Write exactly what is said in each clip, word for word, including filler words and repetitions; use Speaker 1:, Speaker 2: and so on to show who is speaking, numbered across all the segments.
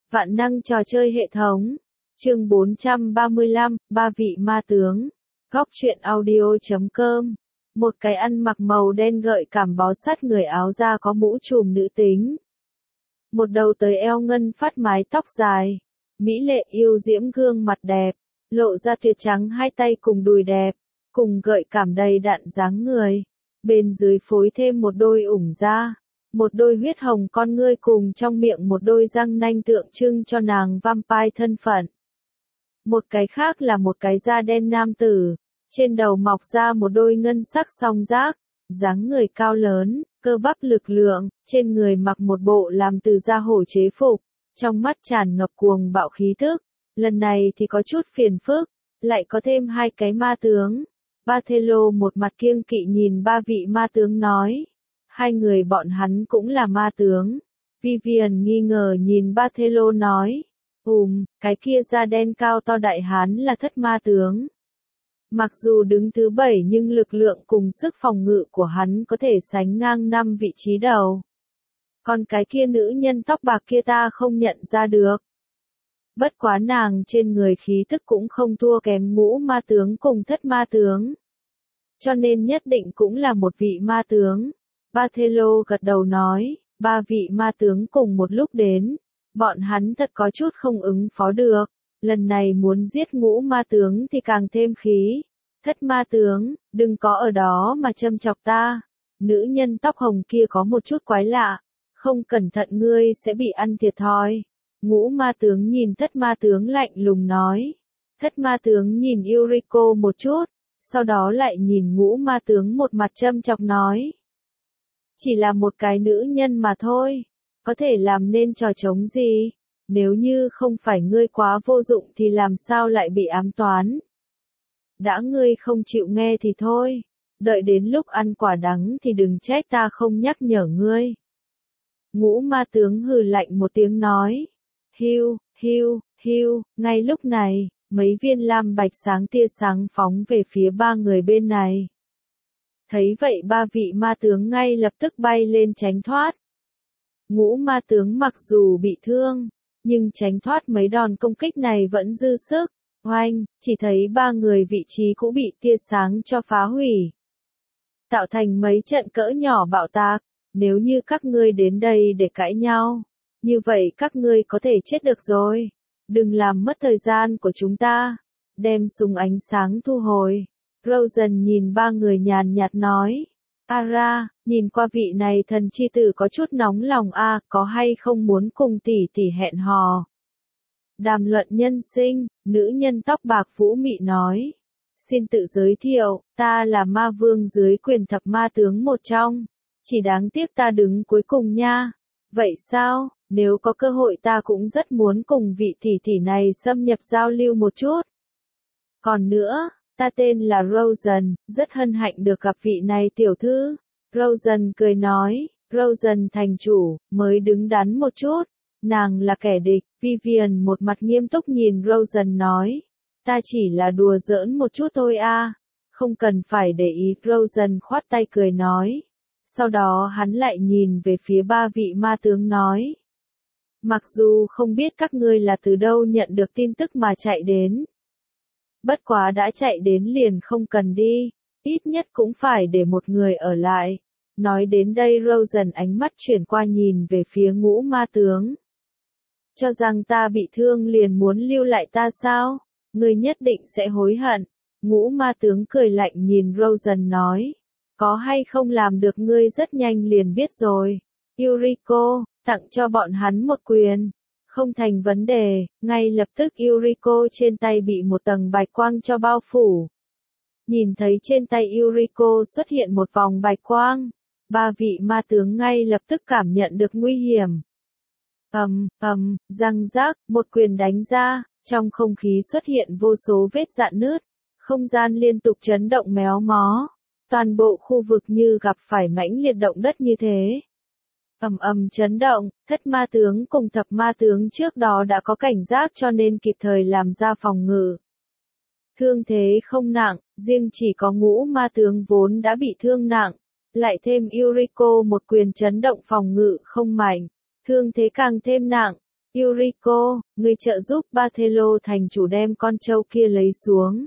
Speaker 1: Vạn năng trò chơi hệ thống. Chương bốn trăm ba mươi lăm, ba vị ma tướng. Góc truyện audio chấm com. Một cái ăn mặc màu đen gợi cảm bó sát người áo da có mũ trùm nữ tính. Một đầu tới eo ngân phát mái tóc dài. Mỹ lệ yêu diễm gương mặt đẹp. Lộ ra tuyệt trắng hai tay cùng đùi đẹp. Cùng gợi cảm đầy đặn dáng người. Bên dưới phối thêm một đôi ủng da. Một đôi huyết hồng con ngươi cùng trong miệng một đôi răng nanh tượng trưng cho nàng vampire thân phận. Một cái khác là một cái da đen nam tử, trên đầu mọc ra một đôi ngân sắc song giác, dáng người cao lớn, cơ bắp lực lượng, trên người mặc một bộ làm từ da hổ chế phục, trong mắt tràn ngập cuồng bạo khí thức. Lần này thì có chút phiền phức, lại có thêm hai cái ma tướng. Barthelo một mặt kiêng kỵ nhìn ba vị ma tướng nói. Hai người bọn hắn cũng là ma tướng. Vivian nghi ngờ nhìn Barthelo nói. Ùm, cái kia da đen cao to đại hán là thất ma tướng. Mặc dù đứng thứ bảy nhưng lực lượng cùng sức phòng ngự của hắn có thể sánh ngang năm vị trí đầu. Còn cái kia nữ nhân tóc bạc kia ta không nhận ra được. Bất quá nàng trên người khí tức cũng không thua kém ngũ ma tướng cùng thất ma tướng. Cho nên nhất định cũng là một vị ma tướng. Barthelo gật đầu nói, ba vị ma tướng cùng một lúc đến, bọn hắn thật có chút không ứng phó được, lần này muốn giết ngũ ma tướng thì càng thêm khí. Thất ma tướng, đừng có ở đó mà châm chọc ta, nữ nhân tóc hồng kia có một chút quái lạ, không cẩn thận ngươi sẽ bị ăn thiệt thòi. Ngũ ma tướng nhìn thất ma tướng lạnh lùng nói, thất ma tướng nhìn Yuriko một chút, sau đó lại nhìn ngũ ma tướng một mặt châm chọc nói. Chỉ là một cái nữ nhân mà thôi, có thể làm nên trò trống gì, nếu như không phải ngươi quá vô dụng thì làm sao lại bị ám toán. Đã ngươi không chịu nghe thì thôi, đợi đến lúc ăn quả đắng thì đừng trách ta không nhắc nhở ngươi. Ngũ ma tướng hừ lạnh một tiếng nói, hiu, hiu, hiu, ngay lúc này, mấy viên lam bạch sáng tia sáng phóng về phía ba người bên này. Thấy vậy ba vị ma tướng ngay lập tức bay lên tránh thoát. Ngũ ma tướng mặc dù bị thương, nhưng tránh thoát mấy đòn công kích này vẫn dư sức. Oanh, chỉ thấy ba người vị trí cũng bị tia sáng cho phá hủy. Tạo thành mấy trận cỡ nhỏ bạo tạc, nếu như các ngươi đến đây để cãi nhau, như vậy các ngươi có thể chết được rồi. Đừng làm mất thời gian của chúng ta. Đem súng ánh sáng thu hồi. Rosen nhìn ba người nhàn nhạt nói. Ara, nhìn qua vị này thần chi tử có chút nóng lòng a, à, có hay không muốn cùng tỷ tỷ hẹn hò. Đàm luận nhân sinh, nữ nhân tóc bạc vũ mị nói. Xin tự giới thiệu, ta là ma vương dưới quyền thập ma tướng một trong. Chỉ đáng tiếc ta đứng cuối cùng nha. Vậy sao, nếu có cơ hội ta cũng rất muốn cùng vị tỷ tỷ này xâm nhập giao lưu một chút. Còn nữa, ta tên là Rosen, rất hân hạnh được gặp vị này tiểu thư. Rosen cười nói, Rosen thành chủ, mới đứng đắn một chút. Nàng là kẻ địch, Vivian một mặt nghiêm túc nhìn Rosen nói. Ta chỉ là đùa giỡn một chút thôi a, không cần phải để ý. Rosen khoát tay cười nói. Sau đó hắn lại nhìn về phía ba vị ma tướng nói. Mặc dù không biết các ngươi là từ đâu nhận được tin tức mà chạy đến. Bất quá đã chạy đến liền không cần đi, ít nhất cũng phải để một người ở lại. Nói đến đây Rosen ánh mắt chuyển qua nhìn về phía ngũ ma tướng. Cho rằng ta bị thương liền muốn lưu lại ta sao? Ngươi nhất định sẽ hối hận. Ngũ ma tướng cười lạnh nhìn Rosen nói. Có hay không làm được ngươi rất nhanh liền biết rồi. Yuriko, tặng cho bọn hắn một quyền. Không thành vấn đề, ngay lập tức Yuriko trên tay bị một tầng bạch quang cho bao phủ. Nhìn thấy trên tay Yuriko xuất hiện một vòng bạch quang, ba vị ma tướng ngay lập tức cảm nhận được nguy hiểm. Ầm, ầm, răng rác, một quyền đánh ra, trong không khí xuất hiện vô số vết rạn nứt, không gian liên tục chấn động méo mó, toàn bộ khu vực như gặp phải mãnh liệt động đất như thế. Ầm ầm chấn động, thất ma tướng cùng thập ma tướng trước đó đã có cảnh giác cho nên kịp thời làm ra phòng ngự. Thương thế không nặng, riêng chỉ có ngũ ma tướng vốn đã bị thương nặng, lại thêm Yuriko một quyền chấn động phòng ngự không mạnh, thương thế càng thêm nặng. Yuriko, người trợ giúp Barthelo thành chủ đem con trâu kia lấy xuống.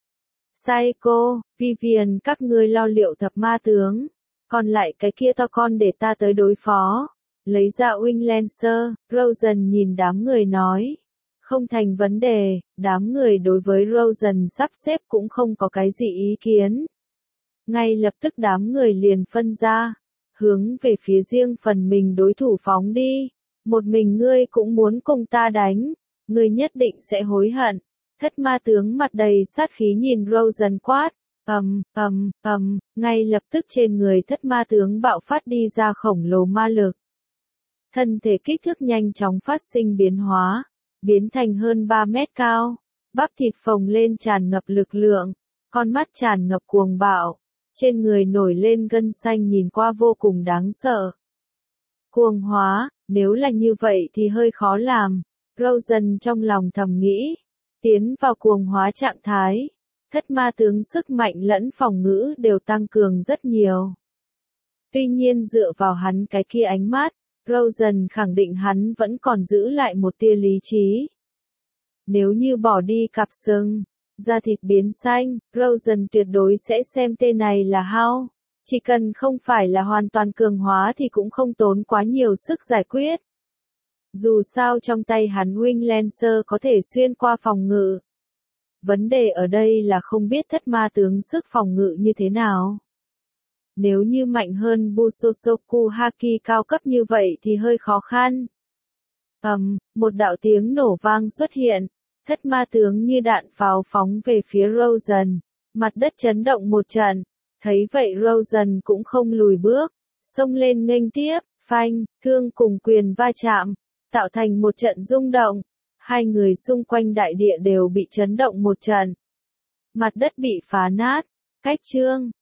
Speaker 1: Saeko, Vivian các ngươi lo liệu thập ma tướng. Còn lại cái kia to con để ta tới đối phó. Lấy ra Wing Lancer, Rosen nhìn đám người nói. Không thành vấn đề, đám người đối với Rosen sắp xếp cũng không có cái gì ý kiến. Ngay lập tức đám người liền phân ra, hướng về phía riêng phần mình đối thủ phóng đi. Một mình ngươi cũng muốn cùng ta đánh, ngươi nhất định sẽ hối hận. Thất ma tướng mặt đầy sát khí nhìn Rosen quát, ầm, ầm, ầm, ngay lập tức trên người thất ma tướng bạo phát đi ra khổng lồ ma lực. Thân thể kích thước nhanh chóng phát sinh biến hóa, biến thành hơn ba mét cao, bắp thịt phồng lên tràn ngập lực lượng, con mắt tràn ngập cuồng bạo, trên người nổi lên gân xanh nhìn qua vô cùng đáng sợ. Cuồng hóa, nếu là như vậy thì hơi khó làm, Rosen trong lòng thầm nghĩ, tiến vào cuồng hóa trạng thái, thất ma tướng sức mạnh lẫn phòng ngữ đều tăng cường rất nhiều. Tuy nhiên dựa vào hắn cái kia ánh mắt, Rosen khẳng định hắn vẫn còn giữ lại một tia lý trí. Nếu như bỏ đi cặp sừng, da thịt biến xanh, Rosen tuyệt đối sẽ xem tên này là hao. Chỉ cần không phải là hoàn toàn cường hóa thì cũng không tốn quá nhiều sức giải quyết. Dù sao trong tay hắn Wing Lancer có thể xuyên qua phòng ngự. Vấn đề ở đây là không biết thất ma tướng sức phòng ngự như thế nào. Nếu như mạnh hơn Busosoku Haki cao cấp như vậy thì hơi khó khăn. Ầm, um, một đạo tiếng nổ vang xuất hiện, thất ma tướng như đạn pháo phóng về phía Rosen, mặt đất chấn động một trận, thấy vậy Rosen cũng không lùi bước, xông lên nghênh tiếp, phanh, thương cùng quyền va chạm, tạo thành một trận rung động, hai người xung quanh đại địa đều bị chấn động một trận. Mặt đất bị phá nát, cách chương